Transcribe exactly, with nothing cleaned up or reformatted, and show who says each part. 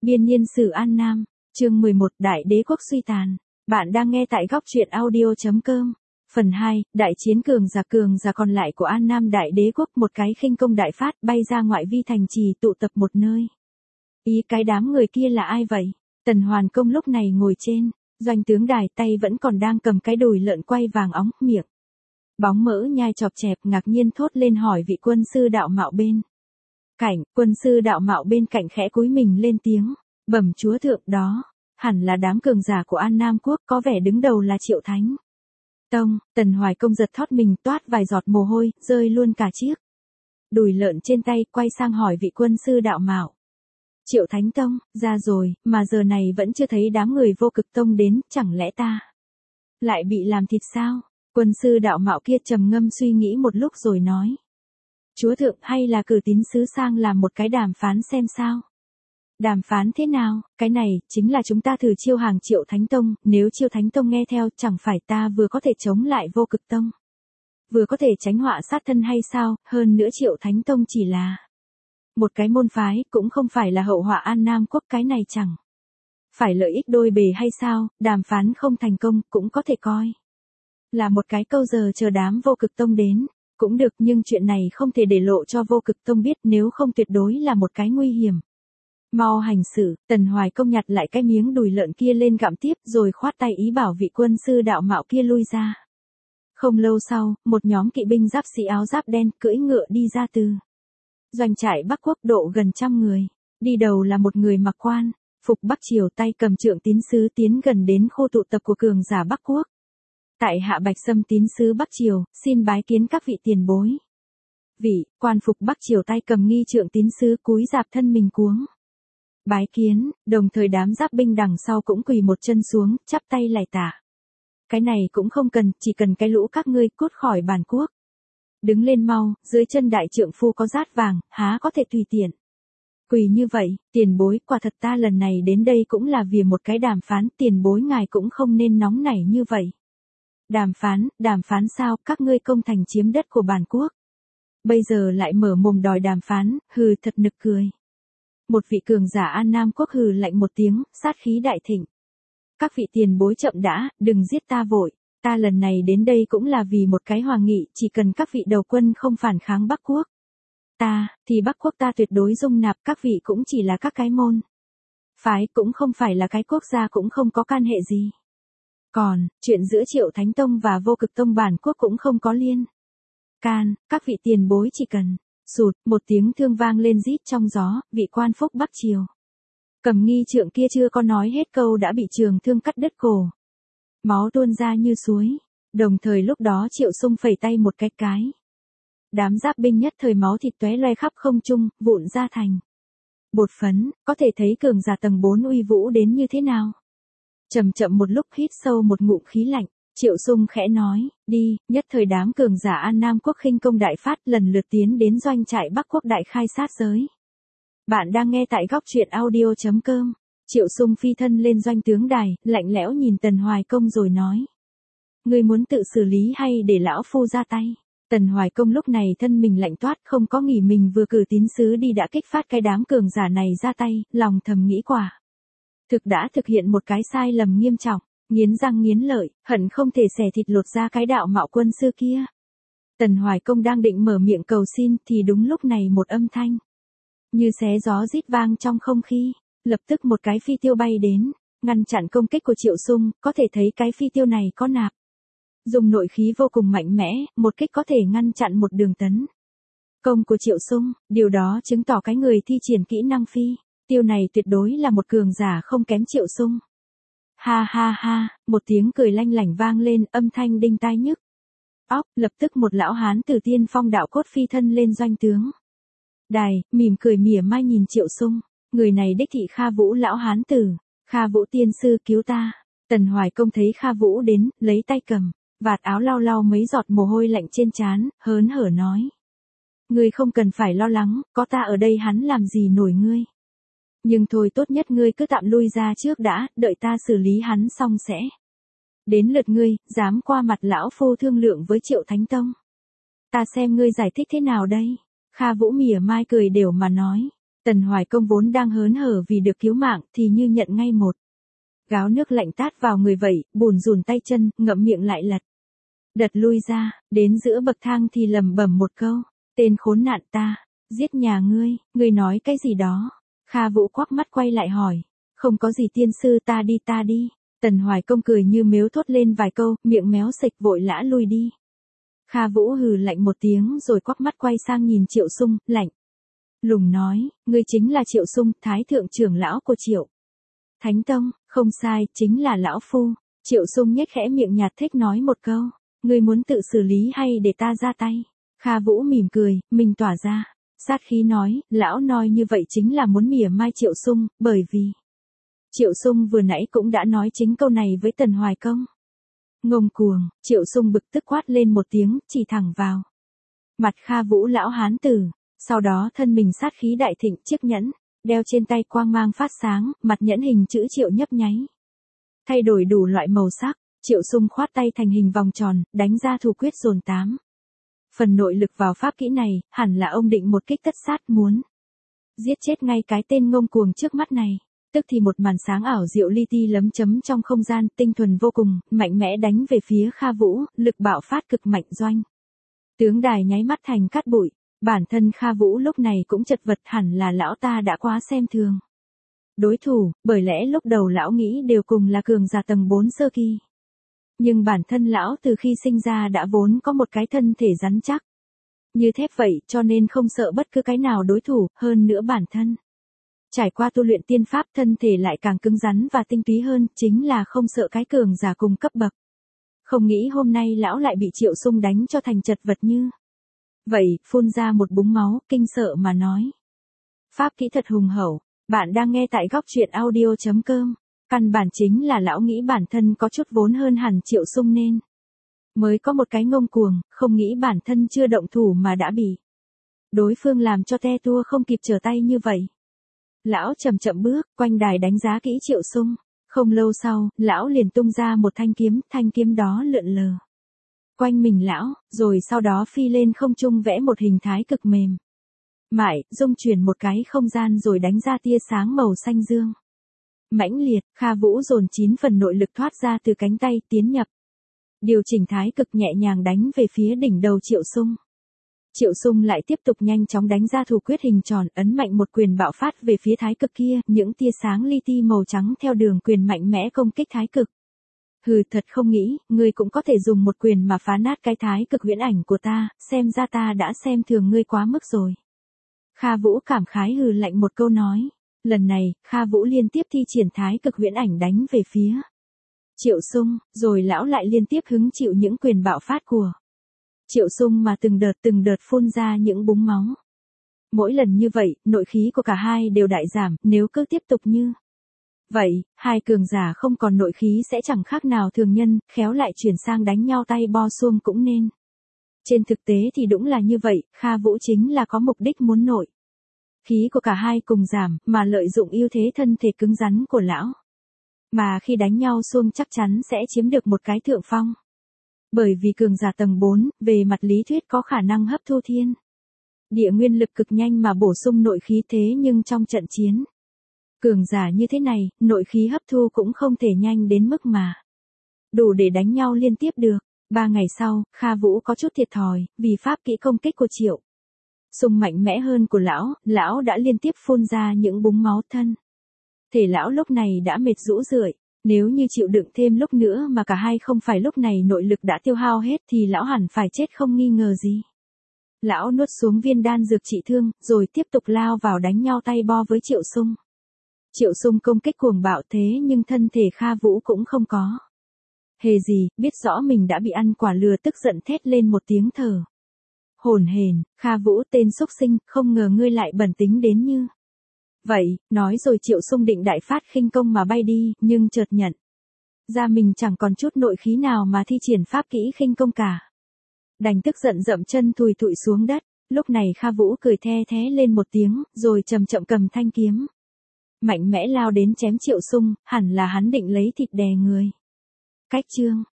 Speaker 1: Biên niên sử An Nam, chương mười một Đại đế quốc suy tàn. Bạn đang nghe tại góc truyện audio chấm com. Phần hai, đại chiến cường giả cường giả còn lại của An Nam Đại đế quốc, một cái khinh công đại phát bay ra ngoại vi thành trì tụ tập một nơi. Ý cái đám người kia là ai vậy? Tần Hoàn Công lúc này ngồi trên doanh tướng đài, tay vẫn còn đang cầm cái đùi lợn quay vàng óng, miệng bóng mỡ nhai chọp chẹp, ngạc nhiên thốt lên hỏi vị quân sư đạo mạo bên cạnh. Quân sư đạo mạo bên cạnh khẽ cúi mình lên tiếng, bẩm chúa thượng, đó hẳn là đám cường giả của An Nam quốc, có vẻ đứng đầu là Triệu Thánh Tông. Tần Hoài Công giật thót mình, toát vài giọt mồ hôi, rơi luôn cả chiếc đùi lợn trên tay, quay sang hỏi vị quân sư đạo mạo. Triệu Thánh Tông, ra rồi, mà giờ này vẫn chưa thấy đám người Vô Cực Tông đến, chẳng lẽ ta lại bị làm thịt sao? Quân sư đạo mạo kia trầm ngâm suy nghĩ một lúc rồi nói. Chúa thượng, hay là cử tín sứ sang làm một cái đàm phán xem sao? Đàm phán thế nào? Cái này, chính là chúng ta thử chiêu hàng Triệu Thánh Tông, nếu Triệu Thánh Tông nghe theo, chẳng phải ta vừa có thể chống lại Vô Cực Tông, vừa có thể tránh họa sát thân hay sao? Hơn nữa Triệu Thánh Tông chỉ là một cái môn phái, cũng không phải là hậu họa An Nam quốc, cái này chẳng phải lợi ích đôi bề hay sao? Đàm phán không thành công, cũng có thể coi là một cái câu giờ chờ đám Vô Cực Tông đến. Cũng được, nhưng chuyện này không thể để lộ cho Vô Cực Tông biết, nếu không tuyệt đối là một cái nguy hiểm. Mau hành xử. Tần Hoài Công nhặt lại cái miếng đùi lợn kia lên gặm tiếp, rồi khoát tay ý bảo vị quân sư đạo mạo kia lui ra. Không lâu sau, một nhóm kỵ binh giáp sĩ áo giáp đen cưỡi ngựa đi ra từ doanh trại Bắc Quốc, độ gần trăm người. Đi đầu là một người mặc quan phục Bắc Triều, tay cầm trượng tín sứ, tiến gần đến khu tụ tập của cường giả Bắc Quốc. Tại hạ Bạch Sâm tín sứ Bắc Triều, xin bái kiến các vị tiền bối. Vị quan phục Bắc Triều tay cầm nghi trượng tín sứ cúi rạp thân mình cuống bái kiến, đồng thời đám giáp binh đằng sau cũng quỳ một chân xuống, chắp tay lạy tạ. Cái này cũng không cần, chỉ cần cái lũ các ngươi cút khỏi bản quốc. Đứng lên mau, dưới chân đại trượng phu có rát vàng, há có thể tùy tiện quỳ như vậy. Tiền bối, quả thật ta lần này đến đây cũng là vì một cái đàm phán, tiền bối ngài cũng không nên nóng nảy như vậy. Đàm phán, đàm phán sao? Các ngươi công thành chiếm đất của bản quốc, bây giờ lại mở mồm đòi đàm phán, hừ, thật nực cười. Một vị cường giả An Nam quốc hừ lạnh một tiếng, sát khí đại thịnh. Các vị tiền bối chậm đã, đừng giết ta vội. Ta lần này đến đây cũng là vì một cái hòa nghị, chỉ cần các vị đầu quân không phản kháng Bắc quốc ta, thì Bắc quốc ta tuyệt đối dung nạp, các vị cũng chỉ là các cái môn phái, cũng không phải là cái quốc gia, cũng không có can hệ gì. Còn, chuyện giữa Triệu Thánh Tông và Vô Cực Tông bản quốc cũng không có liên can, các vị tiền bối chỉ cần sụt. Một tiếng thương vang lên rít trong gió, vị quan phúc Bắc Triều cầm nghi trượng kia chưa có nói hết câu đã bị trường thương cắt đứt cổ, máu tuôn ra như suối. Đồng thời lúc đó Triệu Sung phẩy tay một cái cái, đám giáp binh nhất thời máu thịt tóe loe khắp không trung, vụn ra thành bột phấn. Có thể thấy cường giả tầng bốn uy vũ đến như thế nào. Chậm chậm một lúc, hít sâu một ngụm khí lạnh, Triệu Sung khẽ nói, đi. Nhất thời đám cường giả An Nam quốc khinh công đại phát, lần lượt tiến đến doanh trại Bắc quốc đại khai sát giới. Bạn đang nghe tại góc truyện audio chấm com. Triệu Sung phi thân lên doanh tướng đài, lạnh lẽo nhìn Tần Hoài Công rồi nói. Ngươi muốn tự xử lý hay để lão phu ra tay? Tần Hoài Công lúc này thân mình lạnh toát, không có nghĩ mình vừa cử tín sứ đi đã kích phát cái đám cường giả này ra tay, lòng thầm nghĩ quả thực đã thực hiện một cái sai lầm nghiêm trọng, nghiến răng nghiến lợi, hận không thể xẻ thịt lột ra cái đạo mạo quân sư kia. Tần Hoài Công đang định mở miệng cầu xin, thì đúng lúc này một âm thanh như xé gió rít vang trong không khí. Lập tức một cái phi tiêu bay đến, ngăn chặn công kích của Triệu Sung. Có thể thấy cái phi tiêu này có nạp dùng nội khí vô cùng mạnh mẽ, một kích có thể ngăn chặn một đường tấn công của Triệu Sung. Điều đó chứng tỏ cái người thi triển kỹ năng phi tiêu này tuyệt đối là một cường giả không kém Triệu Sung. Ha ha ha, một tiếng cười lanh lảnh vang lên, âm thanh đinh tai nhức óc. Lập tức một lão hán từ Tiên Phong đạo cốt phi thân lên doanh tướng đài, mỉm cười mỉa mai nhìn Triệu Sung. Người này đích thị Kha Vũ lão hán tử. Kha Vũ tiên sư cứu ta. Tần Hoài Công thấy Kha Vũ đến, lấy tay cầm vạt áo lau lau mấy giọt mồ hôi lạnh trên trán, hớn hở nói. Ngươi không cần phải lo lắng, có ta ở đây hắn làm gì nổi ngươi. Nhưng thôi, tốt nhất ngươi cứ tạm lui ra trước đã, đợi ta xử lý hắn xong sẽ đến lượt ngươi. Dám qua mặt lão phu thương lượng với Triệu Thánh Tông, ta xem ngươi giải thích thế nào đây. Kha Vũ mỉa mai cười đều mà nói. Tần Hoài Công vốn đang hớn hở vì được cứu mạng thì như nhận ngay một gáo nước lạnh tát vào người vậy, bùn rùn tay chân, ngậm miệng lại lật đật lui ra, đến giữa bậc thang thì lẩm bẩm một câu, tên khốn nạn ta, giết nhà ngươi, ngươi nói cái gì đó. Kha Vũ quắc mắt quay lại hỏi, không có gì tiên sư, ta đi ta đi. Tần Hoài Công cười như mếu thốt lên vài câu, miệng méo sịch vội lã lui đi. Kha Vũ hừ lạnh một tiếng rồi quắc mắt quay sang nhìn Triệu Sung, lạnh lùng nói, ngươi chính là Triệu Sung, thái thượng trưởng lão của Triệu Thánh Tông. Không sai, chính là lão phu. Triệu Sung nhếch khẽ miệng nhạt thích nói một câu, ngươi muốn tự xử lý hay để ta ra tay? Kha Vũ mỉm cười, mình tỏa ra sát khí nói, lão nói như vậy chính là muốn mỉa mai Triệu Sung, bởi vì Triệu Sung vừa nãy cũng đã nói chính câu này với Tần Hoài Công. Ngông cuồng, Triệu Sung bực tức quát lên một tiếng, chỉ thẳng vào mặt Kha Vũ lão hán tử, sau đó thân mình sát khí đại thịnh, chiếc nhẫn đeo trên tay quang mang phát sáng, mặt nhẫn hình chữ Triệu nhấp nháy, thay đổi đủ loại màu sắc. Triệu Sung khoát tay thành hình vòng tròn, đánh ra thủ quyết dồn tám phần nội lực vào pháp kỹ này, hẳn là ông định một kích tất sát, muốn giết chết ngay cái tên ngông cuồng trước mắt này. Tức thì một màn sáng ảo diệu li ti lấm chấm trong không gian, tinh thuần vô cùng, mạnh mẽ đánh về phía Kha Vũ, lực bạo phát cực mạnh, doanh tướng đài nháy mắt thành cát bụi. Bản thân Kha Vũ lúc này cũng chật vật, hẳn là lão ta đã quá xem thường đối thủ, bởi lẽ lúc đầu lão nghĩ đều cùng là cường giả tầng bốn sơ kỳ. Nhưng bản thân lão từ khi sinh ra đã vốn có một cái thân thể rắn chắc như thép vậy, cho nên không sợ bất cứ cái nào đối thủ, hơn nữa bản thân trải qua tu luyện tiên pháp, thân thể lại càng cứng rắn và tinh túy hơn, chính là không sợ cái cường giả cùng cấp bậc. Không nghĩ hôm nay lão lại bị Triệu Sung đánh cho thành chật vật như vậy, phun ra một búng máu, kinh sợ mà nói. Pháp kỹ thật hùng hậu, bạn đang nghe tại góc truyện audio chấm com. Căn bản chính là lão nghĩ bản thân có chút vốn hơn hẳn Triệu Sung nên mới có một cái ngông cuồng, không nghĩ bản thân chưa động thủ mà đã bị đối phương làm cho te tua không kịp trở tay như vậy. Lão chậm chậm bước quanh đài đánh giá kỹ Triệu Sung. Không lâu sau, lão liền tung ra một thanh kiếm, thanh kiếm đó lượn lờ quanh mình lão, rồi sau đó phi lên không trung vẽ một hình thái cực mềm mại, dung chuyển một cái không gian rồi đánh ra tia sáng màu xanh dương mãnh liệt. Kha Vũ dồn chín phần nội lực thoát ra từ cánh tay, tiến nhập điều chỉnh thái cực, nhẹ nhàng đánh về phía đỉnh đầu Triệu Sung. Triệu Sung lại tiếp tục nhanh chóng đánh ra thủ quyết hình tròn, ấn mạnh một quyền bạo phát về phía thái cực kia, những tia sáng li ti màu trắng theo đường quyền mạnh mẽ công kích thái cực. Hừ, thật không nghĩ, ngươi cũng có thể dùng một quyền mà phá nát cái thái cực huyễn ảnh của ta, xem ra ta đã xem thường ngươi quá mức rồi. Kha Vũ cảm khái hừ lạnh một câu nói. Lần này, Kha Vũ liên tiếp thi triển thái cực huyễn ảnh đánh về phía Triệu Sung, rồi lão lại liên tiếp hứng chịu những quyền bạo phát của Triệu Sung mà từng đợt từng đợt phun ra những búng máu. Mỗi lần như vậy, nội khí của cả hai đều đại giảm, nếu cứ tiếp tục như vậy, hai cường giả không còn nội khí sẽ chẳng khác nào thường nhân, khéo lại chuyển sang đánh nhau tay bo xuông cũng nên. Trên thực tế thì đúng là như vậy, Kha Vũ chính là có mục đích muốn nội khí của cả hai cùng giảm, mà lợi dụng ưu thế thân thể cứng rắn của lão. Mà khi đánh nhau xuông chắc chắn sẽ chiếm được một cái thượng phong. Bởi vì cường giả tầng bốn, về mặt lý thuyết có khả năng hấp thu thiên địa nguyên lực cực nhanh mà bổ sung nội khí, thế nhưng trong trận chiến cường giả như thế này, nội khí hấp thu cũng không thể nhanh đến mức mà đủ để đánh nhau liên tiếp được. Ba ngày sau, Kha Vũ có chút thiệt thòi, vì pháp kỹ công kích của Triệu Sung mạnh mẽ hơn của lão, lão đã liên tiếp phun ra những búng máu, thân thể lão lúc này đã mệt rũ rượi. Nếu như chịu đựng thêm lúc nữa mà cả hai không phải lúc này nội lực đã tiêu hao hết thì lão hẳn phải chết không nghi ngờ gì. Lão nuốt xuống viên đan dược trị thương, rồi tiếp tục lao vào đánh nhau tay bo với Triệu Sung. Triệu Sung công kích cuồng bạo thế nhưng thân thể Kha Vũ cũng không có hề gì, biết rõ mình đã bị ăn quả lừa, tức giận thét lên một tiếng thở hổn hển. Kha Vũ, tên xúc sinh, không ngờ ngươi lại bẩn tính đến như vậy. Nói rồi Triệu Sung định đại phát khinh công mà bay đi, nhưng chợt nhận ra mình chẳng còn chút nội khí nào mà thi triển pháp kỹ khinh công cả. Đành tức giận dậm chân thùi thụi xuống đất. Lúc này Kha Vũ cười the thé lên một tiếng, rồi chậm chậm cầm thanh kiếm mạnh mẽ lao đến chém Triệu Sung, hẳn là hắn định lấy thịt đè người. Cách chương